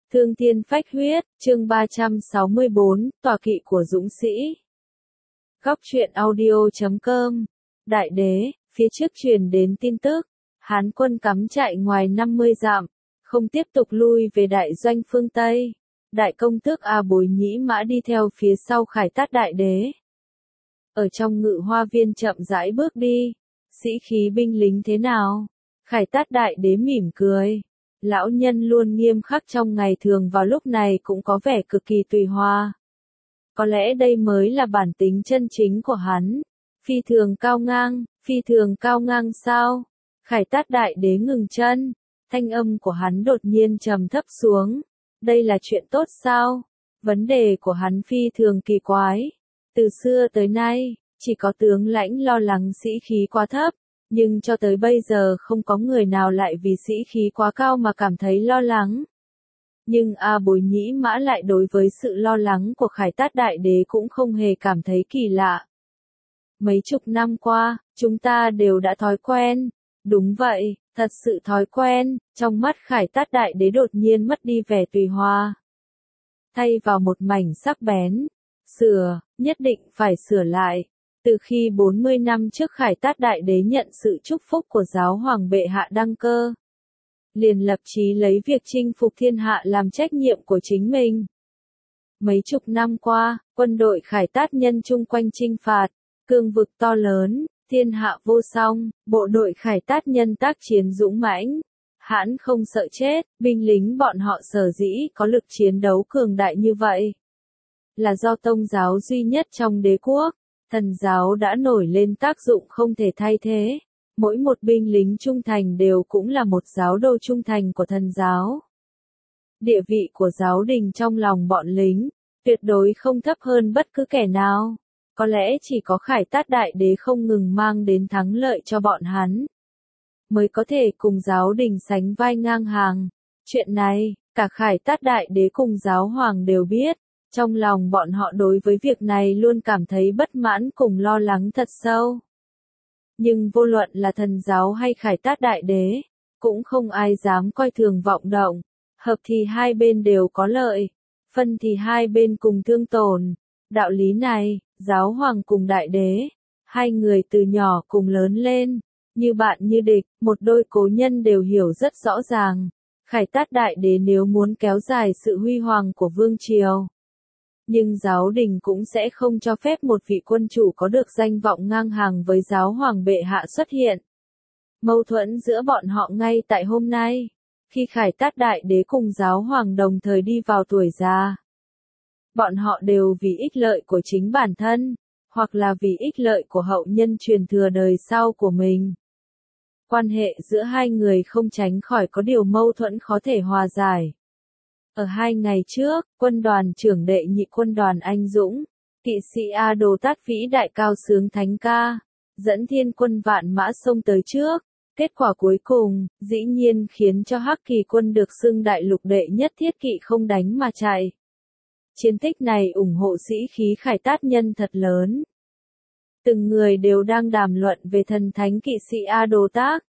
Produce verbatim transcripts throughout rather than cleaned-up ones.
Thương thiên phách huyết, chương ba trăm sáu mươi bốn, tọa kỵ của dũng sĩ. Góc truyện audio chấm com. Đại đế, phía trước truyền đến tin tức, Hán quân cắm trại ngoài năm mươi dặm, không tiếp tục lui về đại doanh phương Tây. Đại công tước A Bối Nhĩ Mã đi theo phía sau Khải Tát đại đế. Ở trong ngự hoa viên chậm rãi bước đi, sĩ khí binh lính thế nào? Khải Tát đại đế mỉm cười. Lão nhân luôn nghiêm khắc trong ngày thường vào lúc này cũng có vẻ cực kỳ tùy hòa. Có lẽ đây mới là bản tính chân chính của hắn. Phi thường cao ngang, phi thường cao ngang sao? Khải Tát đại đế ngừng chân, thanh âm của hắn đột nhiên trầm thấp xuống. Đây là chuyện tốt sao? Vấn đề của hắn phi thường kỳ quái. Từ xưa tới nay, chỉ có tướng lãnh lo lắng sĩ khí quá thấp. Nhưng cho tới bây giờ không có người nào lại vì sĩ khí quá cao mà cảm thấy lo lắng. Nhưng A Bối Nhĩ Mã lại đối với sự lo lắng của Khải Tát đại đế cũng không hề cảm thấy kỳ lạ. Mấy chục năm qua, chúng ta đều đã thói quen. Đúng vậy, thật sự thói quen. Trong mắt Khải Tát đại đế đột nhiên mất đi vẻ tùy hòa, thay vào một mảnh sắc bén. Sửa, nhất định phải sửa lại. Từ khi bốn mươi năm trước Khải Tát đại đế nhận sự chúc phúc của giáo hoàng bệ hạ đăng cơ, liền lập chí lấy việc chinh phục thiên hạ làm trách nhiệm của chính mình. Mấy chục năm qua, quân đội Khải Tát nhân chung quanh chinh phạt, cương vực to lớn, thiên hạ vô song, bộ đội Khải Tát nhân tác chiến dũng mãnh, hãn không sợ chết, binh lính bọn họ sở dĩ có lực chiến đấu cường đại như vậy, là do tông giáo duy nhất trong đế quốc. Thần giáo đã nổi lên tác dụng không thể thay thế. Mỗi một binh lính trung thành đều cũng là một giáo đồ trung thành của thần giáo. Địa vị của giáo đình trong lòng bọn lính, tuyệt đối không thấp hơn bất cứ kẻ nào. Có lẽ chỉ có Khải Tát đại đế không ngừng mang đến thắng lợi cho bọn hắn, mới có thể cùng giáo đình sánh vai ngang hàng. Chuyện này, cả Khải Tát đại đế cùng giáo hoàng đều biết. Trong lòng bọn họ đối với việc này luôn cảm thấy bất mãn cùng lo lắng thật sâu. Nhưng vô luận là thần giáo hay Khải Tát đại đế, cũng không ai dám coi thường vọng động. Hợp thì hai bên đều có lợi, phân thì hai bên cùng thương tổn. Đạo lý này, giáo hoàng cùng đại đế, hai người từ nhỏ cùng lớn lên, như bạn như địch, một đôi cố nhân đều hiểu rất rõ ràng. Khải Tát đại đế nếu muốn kéo dài sự huy hoàng của vương triều, nhưng giáo đình cũng sẽ không cho phép một vị quân chủ có được danh vọng ngang hàng với giáo hoàng bệ hạ xuất hiện. Mâu thuẫn giữa bọn họ ngay tại hôm nay, khi Khải Tát đại đế cùng giáo hoàng đồng thời đi vào tuổi già. Bọn họ đều vì ích lợi của chính bản thân, hoặc là vì ích lợi của hậu nhân truyền thừa đời sau của mình. Quan hệ giữa hai người không tránh khỏi có điều mâu thuẫn khó thể hòa giải. Ở hai ngày trước, quân đoàn trưởng đệ nhị quân đoàn anh dũng, kỵ sĩ A Đồ Tát vĩ đại cao sướng thánh ca, dẫn thiên quân vạn mã xông tới trước. Kết quả cuối cùng, dĩ nhiên khiến cho Hắc Kỳ quân được xưng đại lục đệ nhất thiết kỵ không đánh mà chạy. Chiến tích này ủng hộ sĩ khí Khải Tát nhân thật lớn. Từng người đều đang đàm luận về thần thánh kỵ sĩ A Đồ Tát.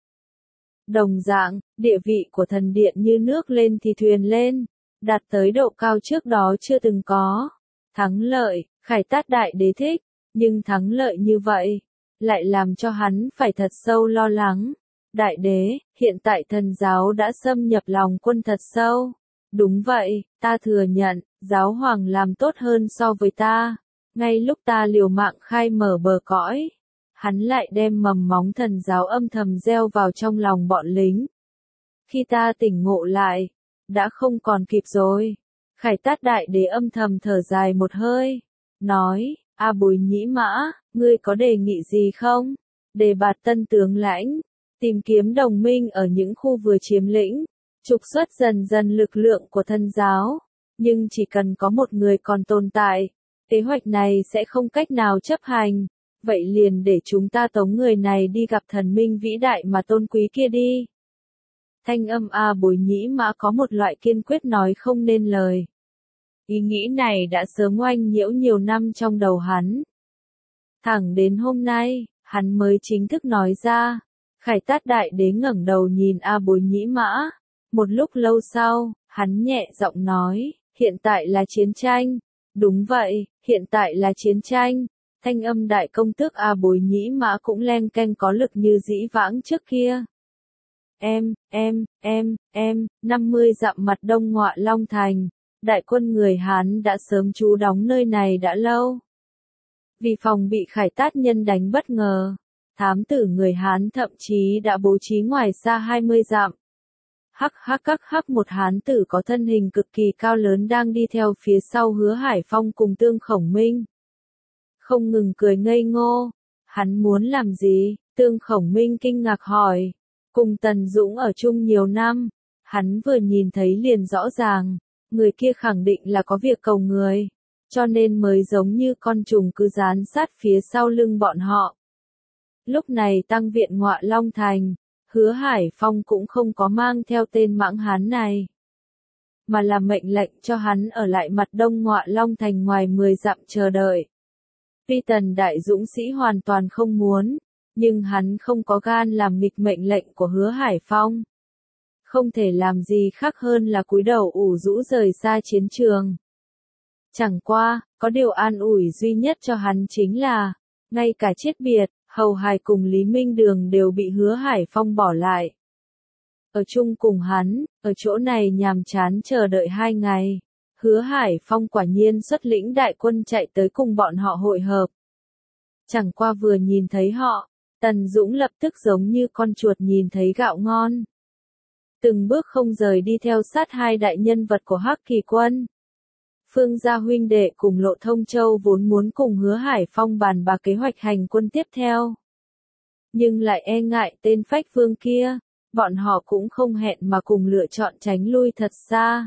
Đồng dạng, địa vị của thần điện như nước lên thì thuyền lên, đạt tới độ cao trước đó chưa từng có. Thắng lợi, Khải Tát đại đế thích, nhưng thắng lợi như vậy, lại làm cho hắn phải thật sâu lo lắng. Đại đế, hiện tại thần giáo đã xâm nhập lòng quân thật sâu. Đúng vậy, ta thừa nhận, giáo hoàng làm tốt hơn so với ta. Ngay lúc ta liều mạng khai mở bờ cõi, hắn lại đem mầm móng thần giáo âm thầm gieo vào trong lòng bọn lính. Khi ta tỉnh ngộ lại, đã không còn kịp rồi. Khải Tát đại đế âm thầm thở dài một hơi, nói, A Bối Nhĩ Mã, ngươi có đề nghị gì không? Đề bạt tân tướng lãnh, tìm kiếm đồng minh ở những khu vừa chiếm lĩnh, trục xuất dần dần lực lượng của thần giáo. Nhưng chỉ cần có một người còn tồn tại, kế hoạch này sẽ không cách nào chấp hành. Vậy liền để chúng ta tống người này đi gặp thần minh vĩ đại mà tôn quý kia đi. Thanh âm A Bối Nhĩ Mã có một loại kiên quyết nói không nên lời. Ý nghĩ này đã sớm oanh nhiễu nhiều năm trong đầu hắn. Thẳng đến hôm nay, hắn mới chính thức nói ra. Khải Tát đại đế ngẩng đầu nhìn A Bối Nhĩ Mã, Một lúc lâu sau, hắn nhẹ giọng nói, hiện tại là chiến tranh. Đúng vậy, hiện tại là chiến tranh. Thanh âm đại công tước A Bối Nhĩ Mã cũng len keng có lực như dĩ vãng trước kia. Em, em, em, em, năm mươi dặm mặt đông Ngọa Long Thành, đại quân người Hán đã sớm trú đóng nơi này đã lâu. Vì phòng bị Khải Tát nhân đánh bất ngờ, thám tử người Hán thậm chí đã bố trí ngoài xa hai mươi dặm. Hắc hắc hắc hắc, một Hán tử có thân hình cực kỳ cao lớn đang đi theo phía sau Hứa Hải Phong cùng Tương Khổng Minh. Không ngừng cười ngây ngô. Hắn muốn làm gì? Tương Khổng Minh kinh ngạc hỏi. Cùng Tần Dũng ở chung nhiều năm, hắn vừa nhìn thấy liền rõ ràng, người kia khẳng định là có việc cầu người, cho nên mới giống như con trùng cứ dán sát phía sau lưng bọn họ. Lúc này tăng viện Ngọa Long Thành, Hứa Hải Phong cũng không có mang theo tên mãng hán này, mà là mệnh lệnh cho hắn ở lại mặt đông Ngọa Long Thành ngoài mười dặm chờ đợi. Tuy Tần đại dũng sĩ hoàn toàn không muốn, nhưng hắn không có gan làm nghịch mệnh lệnh của Hứa Hải Phong. Không thể làm gì khác hơn là cúi đầu ủ rũ rời xa chiến trường. Chẳng qua, có điều an ủi duy nhất cho hắn chính là, ngay cả chết biệt, Hầu Hải cùng Lý Minh Đường đều bị Hứa Hải Phong bỏ lại. Ở chung cùng hắn, ở chỗ này nhàm chán chờ đợi hai ngày. Hứa Hải Phong quả nhiên xuất lĩnh đại quân chạy tới cùng bọn họ hội hợp. Chẳng qua vừa nhìn thấy họ, Tần Dũng lập tức giống như con chuột nhìn thấy gạo ngon. Từng bước không rời đi theo sát hai đại nhân vật của Hắc Kỳ quân. Phương gia huynh đệ cùng Lộ Thông Châu vốn muốn cùng Hứa Hải Phong bàn bạc kế hoạch hành quân tiếp theo. Nhưng lại e ngại tên Phách Vương kia, bọn họ cũng không hẹn mà cùng lựa chọn tránh lui thật xa.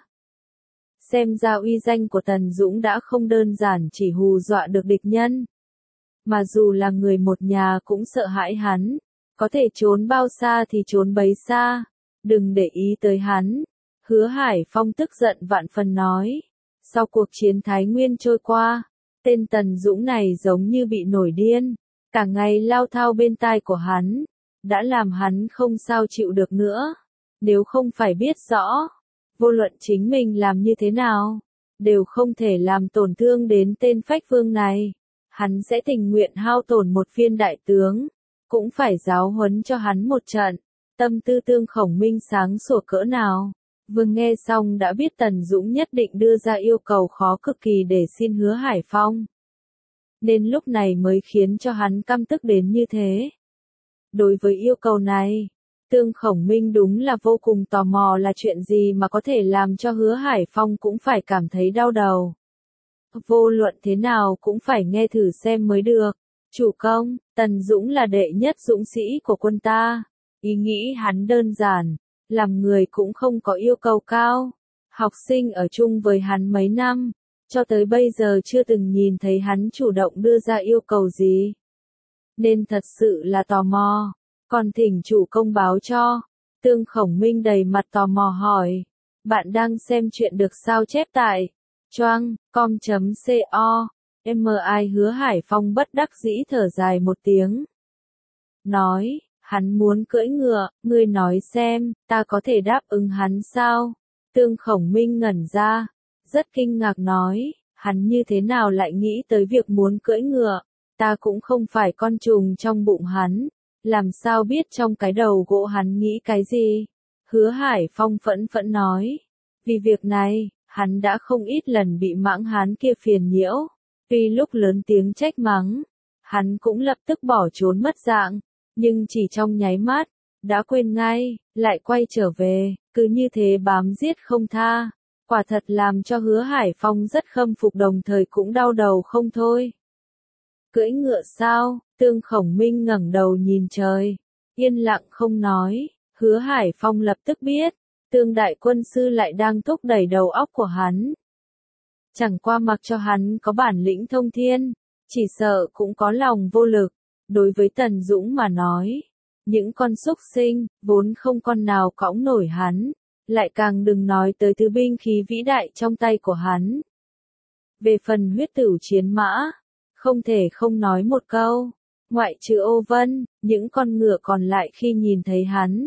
Xem ra uy danh của Tần Dũng đã không đơn giản chỉ hù dọa được địch nhân. Mà dù là người một nhà cũng sợ hãi hắn, có thể trốn bao xa thì trốn bấy xa, đừng để ý tới hắn. Hứa Hải Phong tức giận vạn phần nói. Sau cuộc chiến Thái Nguyên trôi qua, tên Tần Dũng này giống như bị nổi điên, cả ngày lao thao bên tai của hắn, đã làm hắn không sao chịu được nữa. Nếu không phải biết rõ, vô luận chính mình làm như thế nào, đều không thể làm tổn thương đến tên Phách Vương này, hắn sẽ tình nguyện hao tổn một viên đại tướng, cũng phải giáo huấn cho hắn một trận. Tâm tư Tương Khổng Minh sáng sủa cỡ nào. Vừa nghe xong đã biết Tần Dũng nhất định đưa ra yêu cầu khó cực kỳ để xin Hứa Hải Phong. Nên lúc này mới khiến cho hắn căm tức đến như thế. Đối với yêu cầu này, Tương Khổng Minh đúng là vô cùng tò mò là chuyện gì mà có thể làm cho Hứa Hải Phong cũng phải cảm thấy đau đầu. Vô luận thế nào cũng phải nghe thử xem mới được. Chủ công, Tần Dũng là đệ nhất dũng sĩ của quân ta. Ý nghĩ hắn đơn giản. Làm người cũng không có yêu cầu cao. Học sinh ở chung với hắn mấy năm, cho tới bây giờ chưa từng nhìn thấy hắn chủ động đưa ra yêu cầu gì. Nên thật sự là tò mò. Còn thỉnh chủ công báo cho. Tương Khổng Minh đầy mặt tò mò hỏi. Bạn đang xem chuyện được sao chép tại choang com chấm co. Mi Hứa Hải Phong bất đắc dĩ thở dài một tiếng. Nói. Hắn muốn cưỡi ngựa, ngươi nói xem, ta có thể đáp ứng hắn sao? Tương Khổng Minh ngẩn ra, rất kinh ngạc nói, hắn như thế nào lại nghĩ tới việc muốn cưỡi ngựa? Ta cũng không phải con trùng trong bụng hắn, làm sao biết trong cái đầu gỗ hắn nghĩ cái gì? Hứa Hải Phong phẫn phẫn nói, vì việc này, hắn đã không ít lần bị mãng hán kia phiền nhiễu, vì lúc lớn tiếng trách mắng, hắn cũng lập tức bỏ trốn mất dạng. Nhưng chỉ trong nháy mắt, đã quên ngay, lại quay trở về, cứ như thế bám giết không tha. Quả thật làm cho Hứa Hải Phong rất khâm phục đồng thời cũng đau đầu không thôi. Cưỡi ngựa sao? Tương Khổng Minh ngẩng đầu nhìn trời, yên lặng không nói. Hứa Hải Phong lập tức biết, Tương đại quân sư lại đang thúc đẩy đầu óc của hắn. Chẳng qua mặc cho hắn có bản lĩnh thông thiên, chỉ sợ cũng có lòng vô lực. Đối với Tần Dũng mà nói, những con súc sinh, vốn không con nào cõng nổi hắn, lại càng đừng nói tới thứ binh khí vĩ đại trong tay của hắn. Về phần huyết tửu chiến mã, không thể không nói một câu, ngoại trừ Ô Vân, những con ngựa còn lại khi nhìn thấy hắn,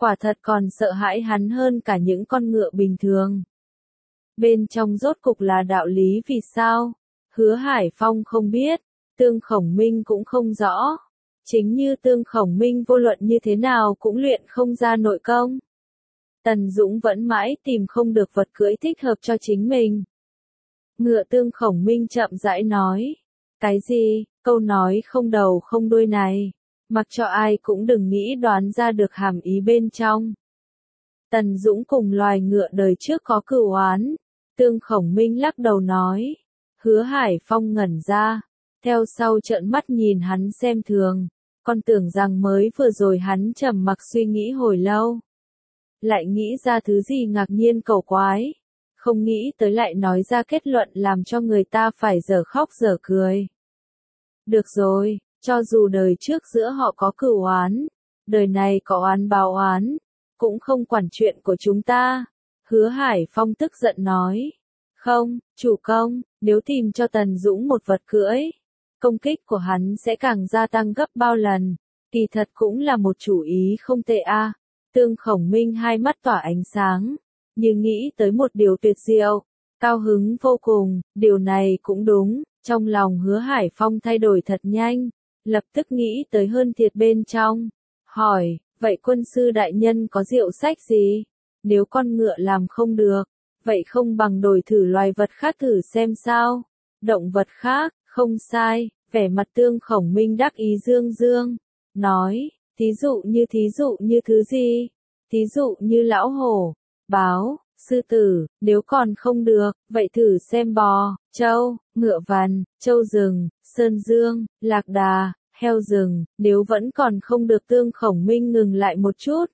quả thật còn sợ hãi hắn hơn cả những con ngựa bình thường. Bên trong rốt cục là đạo lý vì sao? Hứa Hải Phong không biết, Tương Khổng Minh cũng không rõ. Chính như Tương Khổng Minh vô luận như thế nào cũng luyện không ra nội công. Tần Dũng vẫn mãi tìm không được vật cưỡi thích hợp cho chính mình. Ngựa Tương Khổng Minh chậm rãi nói. Cái gì, câu nói không đầu không đuôi này, mặc cho ai cũng đừng nghĩ đoán ra được hàm ý bên trong. Tần Dũng cùng loài ngựa đời trước có cửu oán. Tương Khổng Minh lắc đầu nói. Hứa Hải Phong ngẩn ra, theo sau trợn mắt nhìn hắn xem thường, còn tưởng rằng mới vừa rồi hắn trầm mặc suy nghĩ hồi lâu. Lại nghĩ ra thứ gì ngạc nhiên cầu quái, không nghĩ tới lại nói ra kết luận làm cho người ta phải dở khóc dở cười. Được rồi, cho dù đời trước giữa họ có cửu oán, đời này có oán báo oán, cũng không quản chuyện của chúng ta. Hứa Hải Phong tức giận nói. Không, chủ công, nếu tìm cho Tần Dũng một vật cưỡi, công kích của hắn sẽ càng gia tăng gấp bao lần. Kỳ thật cũng là một chủ ý không tệ a. À. Tương Khổng Minh hai mắt tỏa ánh sáng, nhưng nghĩ tới một điều tuyệt diệu, cao hứng vô cùng, điều này cũng đúng, trong lòng Hứa Hải Phong thay đổi thật nhanh, lập tức nghĩ tới hơn thiệt bên trong, hỏi, vậy quân sư đại nhân có diệu sách gì? Nếu con ngựa làm không được, vậy không bằng đổi thử loài vật khác thử xem sao? Động vật khác, không sai, vẻ mặt Tương Khổng Minh đắc ý dương dương, nói, thí dụ như thí dụ như thứ gì? Thí dụ như lão hổ, báo, sư tử, nếu còn không được, vậy thử xem bò, trâu, ngựa vằn, trâu rừng, sơn dương, lạc đà, heo rừng, nếu vẫn còn không được. Tương Khổng Minh ngừng lại một chút.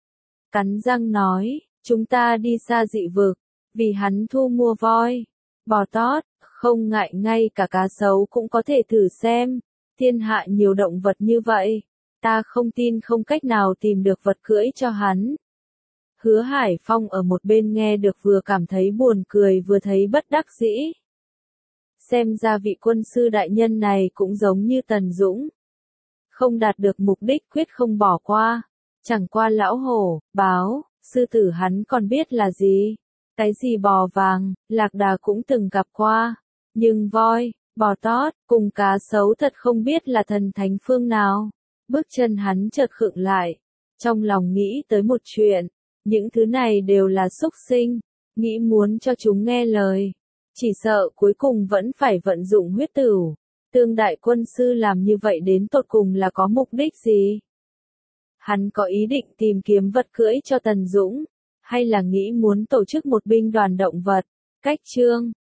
Cắn răng nói, chúng ta đi xa dị vực, vì hắn thu mua voi, bò tót, không ngại ngay cả cá sấu cũng có thể thử xem, thiên hạ nhiều động vật như vậy, ta không tin không cách nào tìm được vật cưỡi cho hắn. Hứa Hải Phong ở một bên nghe được vừa cảm thấy buồn cười vừa thấy bất đắc dĩ. Xem ra vị quân sư đại nhân này cũng giống như Tần Dũng. Không đạt được mục đích quyết không bỏ qua. Chẳng qua lão hổ, báo, sư tử hắn còn biết là gì. Cái gì bò vàng, lạc đà cũng từng gặp qua. Nhưng voi, bò tót, cùng cá sấu thật không biết là thần thánh phương nào. Bước chân hắn chợt khựng lại. Trong lòng nghĩ tới một chuyện. Những thứ này đều là súc sinh. Nghĩ muốn cho chúng nghe lời. Chỉ sợ cuối cùng vẫn phải vận dụng huyết tửu. Tương đại quân sư làm như vậy đến tột cùng là có mục đích gì? Hắn có ý định tìm kiếm vật cưỡi cho Tần Dũng, hay là nghĩ muốn tổ chức một binh đoàn động vật? Cách chương